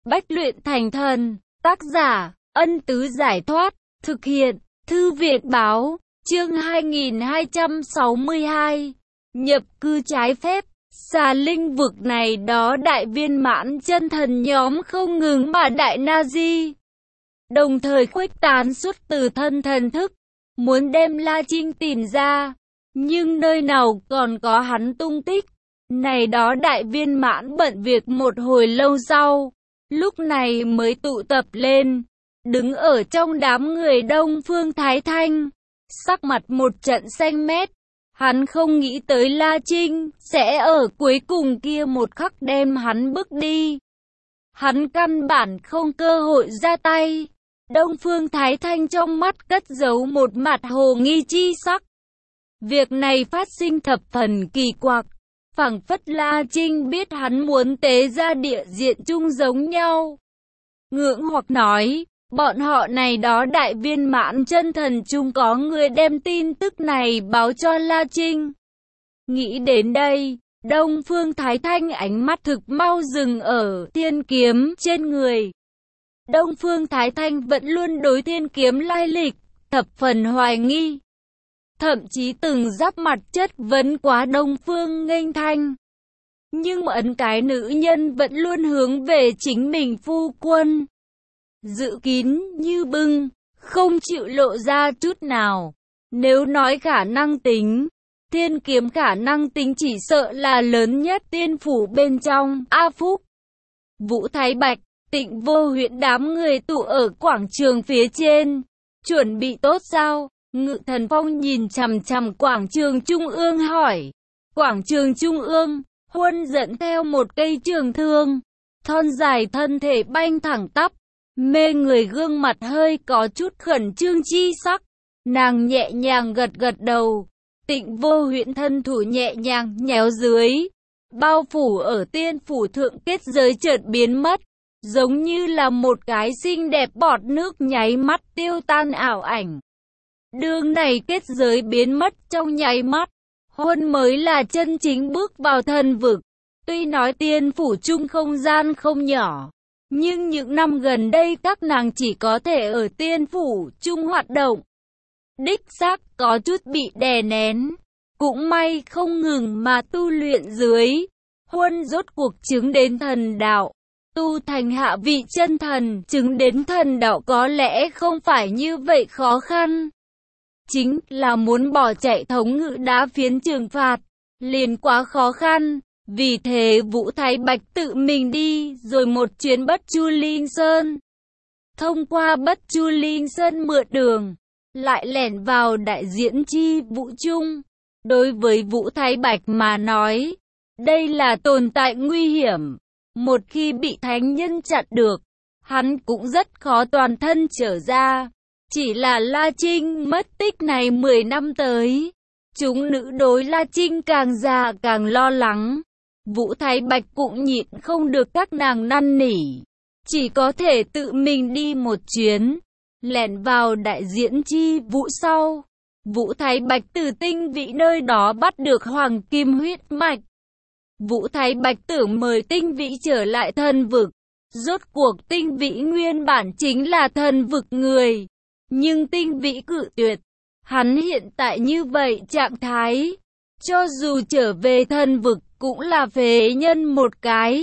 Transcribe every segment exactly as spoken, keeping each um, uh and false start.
Bách luyện thành thần, tác giả, Ân Tứ Giải Thoát, thực hiện, Thư viện Báo, chương hai nghìn hai trăm sáu mươi hai, nhập cư trái phép, xà linh vực này đó đại viên mãn chân thần nhóm không ngừng mà đại Nazi, đồng thời khuếch tán xuất từ thân thần thức, muốn đem La Trinh tìm ra, nhưng nơi nào còn có hắn tung tích. Này đó đại viên mãn bận việc một hồi lâu sau, lúc này mới tụ tập lên, đứng ở trong đám người Đông Phương Thái Thanh, sắc mặt một trận xanh mét. Hắn không nghĩ tới La Trinh sẽ ở cuối cùng kia một khắc đem hắn bước đi. Hắn căn bản không cơ hội ra tay. Đông Phương Thái Thanh trong mắt cất giấu một mặt hồ nghi chi sắc. Việc này phát sinh thập phần kỳ quặc, phảng phất La Trinh biết hắn muốn tế ra địa diện chung giống nhau. Ngưỡng hoặc nói, bọn họ này đó đại viên mãn chân thần chung có người đem tin tức này báo cho La Trinh. Nghĩ đến đây, Đông Phương Thái Thanh ánh mắt thực mau dừng ở thiên kiếm trên người. Đông Phương Thái Thanh vẫn luôn đối thiên kiếm lai lịch, thập phần hoài nghi. Thậm chí từng giáp mặt chất vấn quá Đông Phương Nghênh Thanh. Nhưng ấn cái nữ nhân vẫn luôn hướng về chính mình phu quân. Giữ kín như bưng, không chịu lộ ra chút nào. Nếu nói khả năng tính, thiên kiếm khả năng tính chỉ sợ là lớn nhất tiên phủ bên trong. A Phúc, Vũ Thái Bạch, Tịnh Vô Huyễn đám người tụ ở quảng trường phía trên. Chuẩn bị tốt sao? Ngự Thần Phong nhìn chằm chằm quảng trường trung ương hỏi. Quảng trường trung ương, Huân dẫn theo một cây trường thương, thon dài thân thể banh thẳng tắp, mê người gương mặt hơi có chút khẩn trương chi sắc. Nàng nhẹ nhàng gật gật đầu. Tịnh Vô Huyễn thân thủ nhẹ nhàng nhéo dưới, bao phủ ở tiên phủ thượng kết giới chợt biến mất, giống như là một cái xinh đẹp bọt nước nháy mắt tiêu tan ảo ảnh. Đường này kết giới biến mất trong nháy mắt, Huân mới là chân chính bước vào thần vực. Tuy nói tiên phủ chung không gian không nhỏ, nhưng những năm gần đây các nàng chỉ có thể ở tiên phủ chung hoạt động. Đích xác có chút bị đè nén, cũng may không ngừng mà tu luyện dưới. Huân rốt cuộc chứng đến thần đạo, tu thành hạ vị chân thần, chứng đến thần đạo có lẽ không phải như vậy khó khăn. Chính là muốn bỏ chạy thống ngự đá phiến trừng phạt, liền quá khó khăn. Vì thế Vũ Thái Bạch tự mình đi rồi một chuyến Bất Chu Linh Sơn. Thông qua Bất Chu Linh Sơn mượn đường, lại lẻn vào đại diễn chi vũ trung. Đối với Vũ Thái Bạch mà nói, đây là tồn tại nguy hiểm. Một khi bị thánh nhân chặn được, hắn cũng rất khó toàn thân trở ra. Chỉ là La Trinh mất tích này mười năm tới, chúng nữ đối La Trinh càng già càng lo lắng. Vũ Thái Bạch cũng nhịn không được các nàng năn nỉ, chỉ có thể tự mình đi một chuyến, lẻn vào đại diễn chi vũ sau. Vũ Thái Bạch từ tinh vị nơi đó bắt được hoàng kim huyết mạch. Vũ Thái Bạch tưởng mời tinh vị trở lại thần vực. Rốt cuộc tinh vị nguyên bản chính là thần vực người, nhưng tinh vị cự tuyệt. Hắn hiện tại như vậy trạng thái, cho dù trở về thần vực cũng là phế nhân một cái.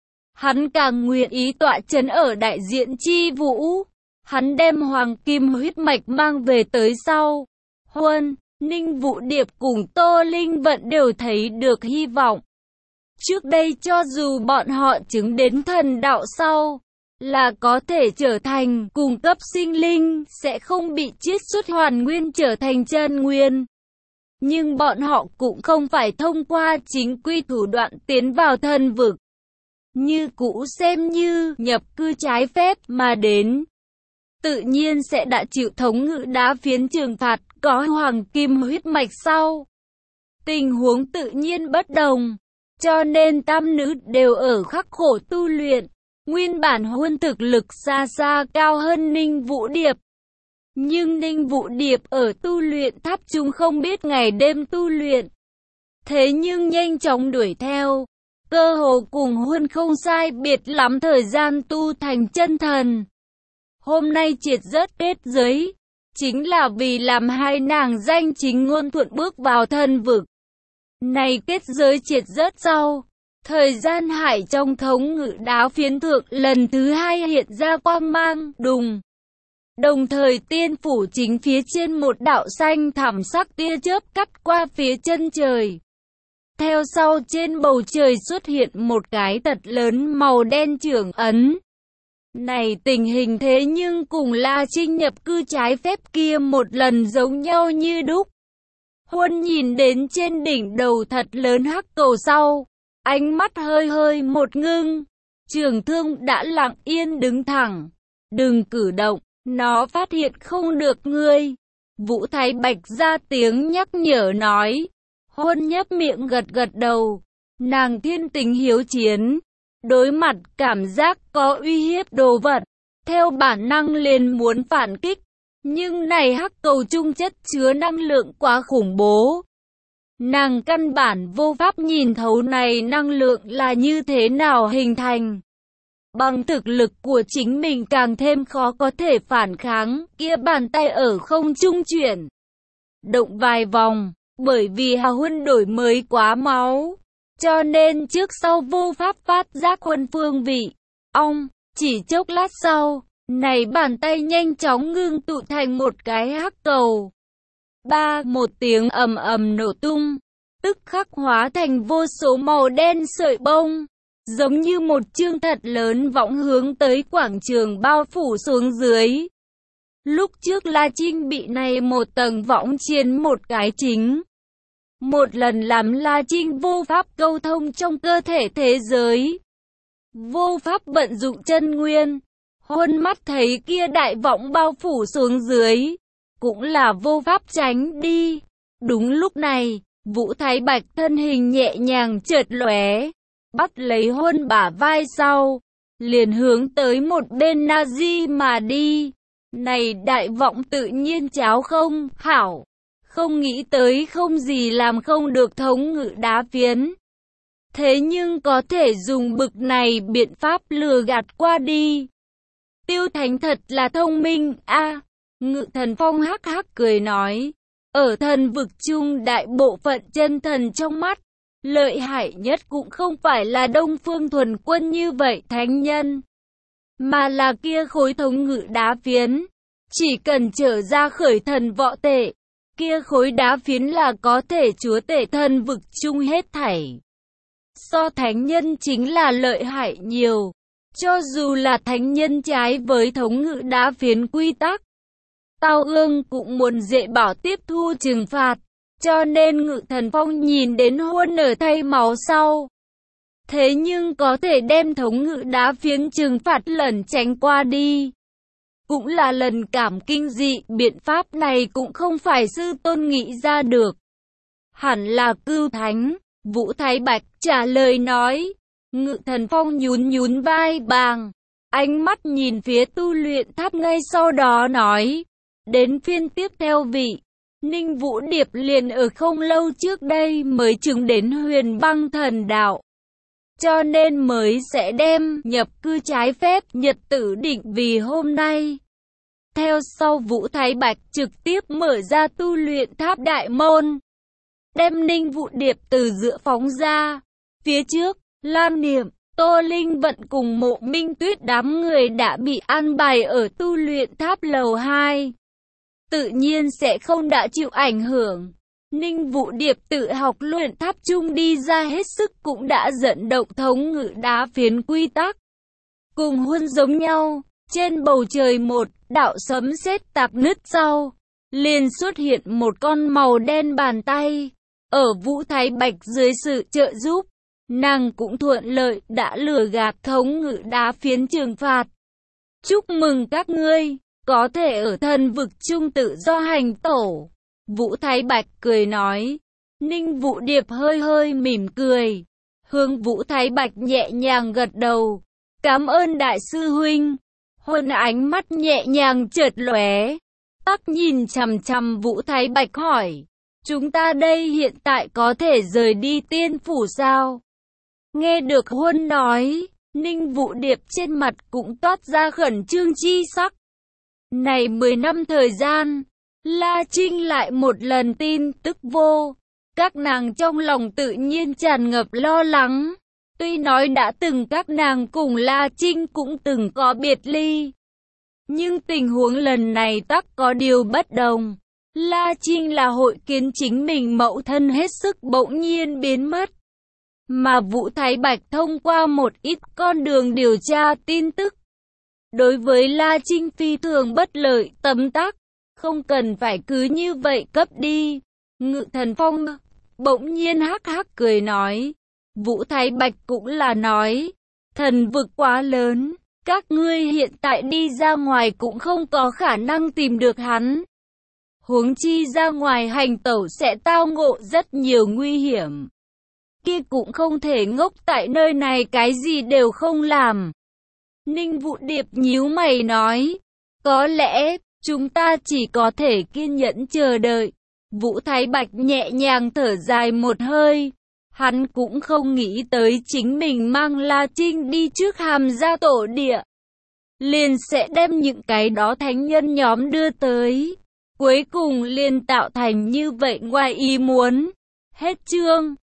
Hắn càng nguyện ý tọa trấn ở đại diện chi vũ. Hắn đem hoàng kim huyết mạch mang về tới sau. Huân, Ninh Vũ Điệp cùng Tô Linh Vận đều thấy được hy vọng. Trước đây cho dù bọn họ chứng đến thần đạo sau, là có thể trở thành cùng cấp sinh linh, sẽ không bị chiết xuất hoàn nguyên trở thành chân nguyên. Nhưng bọn họ cũng không phải thông qua chính quy thủ đoạn tiến vào thần vực. Như cũ xem như nhập cư trái phép mà đến, tự nhiên sẽ đã chịu thống ngự đá phiến trừng phạt. Có hoàng kim huyết mạch sau, tình huống tự nhiên bất đồng. Cho nên tam nữ đều ở khắc khổ tu luyện. Nguyên bản Huân thực lực xa xa cao hơn Ninh Vũ Điệp, nhưng Ninh Vũ Điệp ở tu luyện tháp chung không biết ngày đêm tu luyện. Thế nhưng nhanh chóng đuổi theo. cơ hồ cùng Huân không sai biệt lắm thời gian tu thành chân thần. Hôm nay triệt rất kết giới, chính là vì làm hai nàng danh chính ngôn thuận bước vào thần vực. Này kết giới triệt rất sau, thời gian hải trong thống ngự đá phiến thượng lần thứ hai hiện ra quang mang, đùng. Đồng thời tiên phủ chính phía trên một đạo xanh thẳm sắc tia chớp cắt qua phía chân trời. Theo sau trên bầu trời xuất hiện một cái thật lớn màu đen trưởng ấn. Này tình hình thế nhưng cùng La Trinh nhập cư trái phép kia một lần giống nhau như đúc. Huân nhìn đến trên đỉnh đầu thật lớn hắc cầu sau, ánh mắt hơi hơi một ngưng. Trường thương đã lặng yên đứng thẳng, đừng cử động, nó phát hiện không được ngươi. Vũ Thái Bạch ra tiếng nhắc nhở nói. Huân nhấp miệng gật gật đầu, nàng thiên tình hiếu chiến. Đối mặt cảm giác có uy hiếp đồ vật, theo bản năng liền muốn phản kích. Nhưng này hắc cầu trung chất chứa năng lượng quá khủng bố. Nàng căn bản vô pháp nhìn thấu này năng lượng là như thế nào hình thành. Bằng thực lực của chính mình càng thêm khó có thể phản kháng, kia bàn tay ở không trung chuyển. Động vài vòng, bởi vì Hà Huân đổi mới quá máu. Cho nên trước sau vô pháp phát giác Huân phương vị. Ong, chỉ chốc lát sau, này bàn tay nhanh chóng ngưng tụ thành một cái hắc cầu. Ba, một tiếng ầm ầm nổ tung, tức khắc hóa thành vô số màu đen sợi bông, giống như một chương thật lớn võng hướng tới quảng trường bao phủ xuống dưới. Lúc trước La Trinh bị này một tầng võng chiến một cái chính. Một lần làm La Trinh vô pháp câu thông trong cơ thể thế giới. Vô pháp vận dụng chân nguyên. Huân mắt thấy kia đại võng bao phủ xuống dưới. Cũng là vô pháp tránh đi. Đúng lúc này, Vũ Thái Bạch thân hình nhẹ nhàng chợt lóe, bắt lấy Huân bả vai sau, liền hướng tới một bên Nazi mà đi. Này đại võng tự nhiên cháo không, hảo. Không nghĩ tới không gì làm không được thống ngự đá phiến. Thế nhưng có thể dùng bực này biện pháp lừa gạt qua đi. Tiêu Thánh thật là thông minh, a. Ngự Thần Phong hắc hắc cười nói. Ở thần vực chung đại bộ phận chân thần trong mắt, lợi hại nhất cũng không phải là Đông Phương Thuần Quân như vậy thánh nhân, mà là kia khối thống ngự đá phiến. Chỉ cần trở ra khởi thần võ tệ, kia khối đá phiến là có thể chúa tể thần vực chung hết thảy. So thánh nhân chính là lợi hại nhiều. Cho dù là thánh nhân trái với thống ngự đá phiến quy tắc, Tao Ương cũng muốn dễ bảo tiếp thu trừng phạt. Cho nên Ngự Thần Phong nhìn đến Huân ở thay máu sau. Thế nhưng có thể đem thống ngự đá phiến trừng phạt lẩn tránh qua đi. Cũng là lần cảm kinh dị, biện pháp này cũng không phải sư tôn nghĩ ra được. Hẳn là Cưu Thánh. Vũ Thái Bạch trả lời nói. Ngự Thần Phong nhún nhún vai bàng, ánh mắt nhìn phía tu luyện tháp ngay sau đó nói. Đến phiên tiếp theo vị. Ninh Vũ Điệp liền ở không lâu trước đây mới chứng đến huyền băng thần đạo. Cho nên mới sẽ đem nhập cư trái phép nhật tử định vì hôm nay. Theo sau Vũ Thái Bạch trực tiếp mở ra tu luyện tháp đại môn. Đem Ninh Vũ Điệp từ giữa phóng ra. Phía trước, Lam Niệm, Tô Linh Vận cùng Mộ Minh Tuyết đám người đã bị an bài ở tu luyện tháp lầu hai. Tự nhiên sẽ không đã chịu ảnh hưởng. Ninh Vũ Điệp tự học luyện tháp chung đi ra hết sức cũng đã dẫn động thống ngự đá phiến quy tắc. Cùng Huân giống nhau, trên bầu trời một đạo sấm sét tạc nứt sau, liền xuất hiện một con màu đen bàn tay. Ở Vũ Thái Bạch dưới sự trợ giúp, nàng cũng thuận lợi đã lừa gạt thống ngự đá phiến trừng phạt. Chúc mừng các ngươi, có thể ở thần vực chung tự do hành tổ. Vũ Thái Bạch cười nói. Ninh Vũ Điệp hơi hơi mỉm cười, hướng Vũ Thái Bạch nhẹ nhàng gật đầu. Cảm ơn đại sư huynh. Huân ánh mắt nhẹ nhàng chợt lóe, tắc nhìn chằm chằm Vũ Thái Bạch hỏi. Chúng ta đây hiện tại có thể rời đi tiên phủ sao? Nghe được Huân nói, Ninh Vũ Điệp trên mặt cũng toát ra khẩn trương chi sắc. Này mười năm thời gian, La Trinh lại một lần tin tức vô. Các nàng trong lòng tự nhiên tràn ngập lo lắng. Tuy nói đã từng các nàng cùng La Trinh cũng từng có biệt ly. Nhưng tình huống lần này tắc có điều bất đồng. La Trinh là hội kiến chính mình mẫu thân hết sức bỗng nhiên biến mất. Mà Vũ Thái Bạch thông qua một ít con đường điều tra tin tức. Đối với La Trinh phi thường bất lợi tấm tắc. Không cần phải cứ như vậy cấp đi. Ngự Thần Phong bỗng nhiên hắc hắc cười nói. Vũ Thái Bạch cũng là nói. Thần vực quá lớn. Các ngươi hiện tại đi ra ngoài cũng không có khả năng tìm được hắn. Huống chi ra ngoài hành tẩu sẽ tao ngộ rất nhiều nguy hiểm. Kia cũng không thể ngốc tại nơi này cái gì đều không làm. Ninh Vũ Điệp nhíu mày nói. Có lẽ, chúng ta chỉ có thể kiên nhẫn chờ đợi. Vũ Thái Bạch nhẹ nhàng thở dài một hơi. Hắn cũng không nghĩ tới chính mình mang La Trinh đi trước Hàm Gia tổ địa. Liền sẽ đem những cái đó thánh nhân nhóm đưa tới. Cuối cùng liền tạo thành như vậy ngoài ý muốn. Hết chương.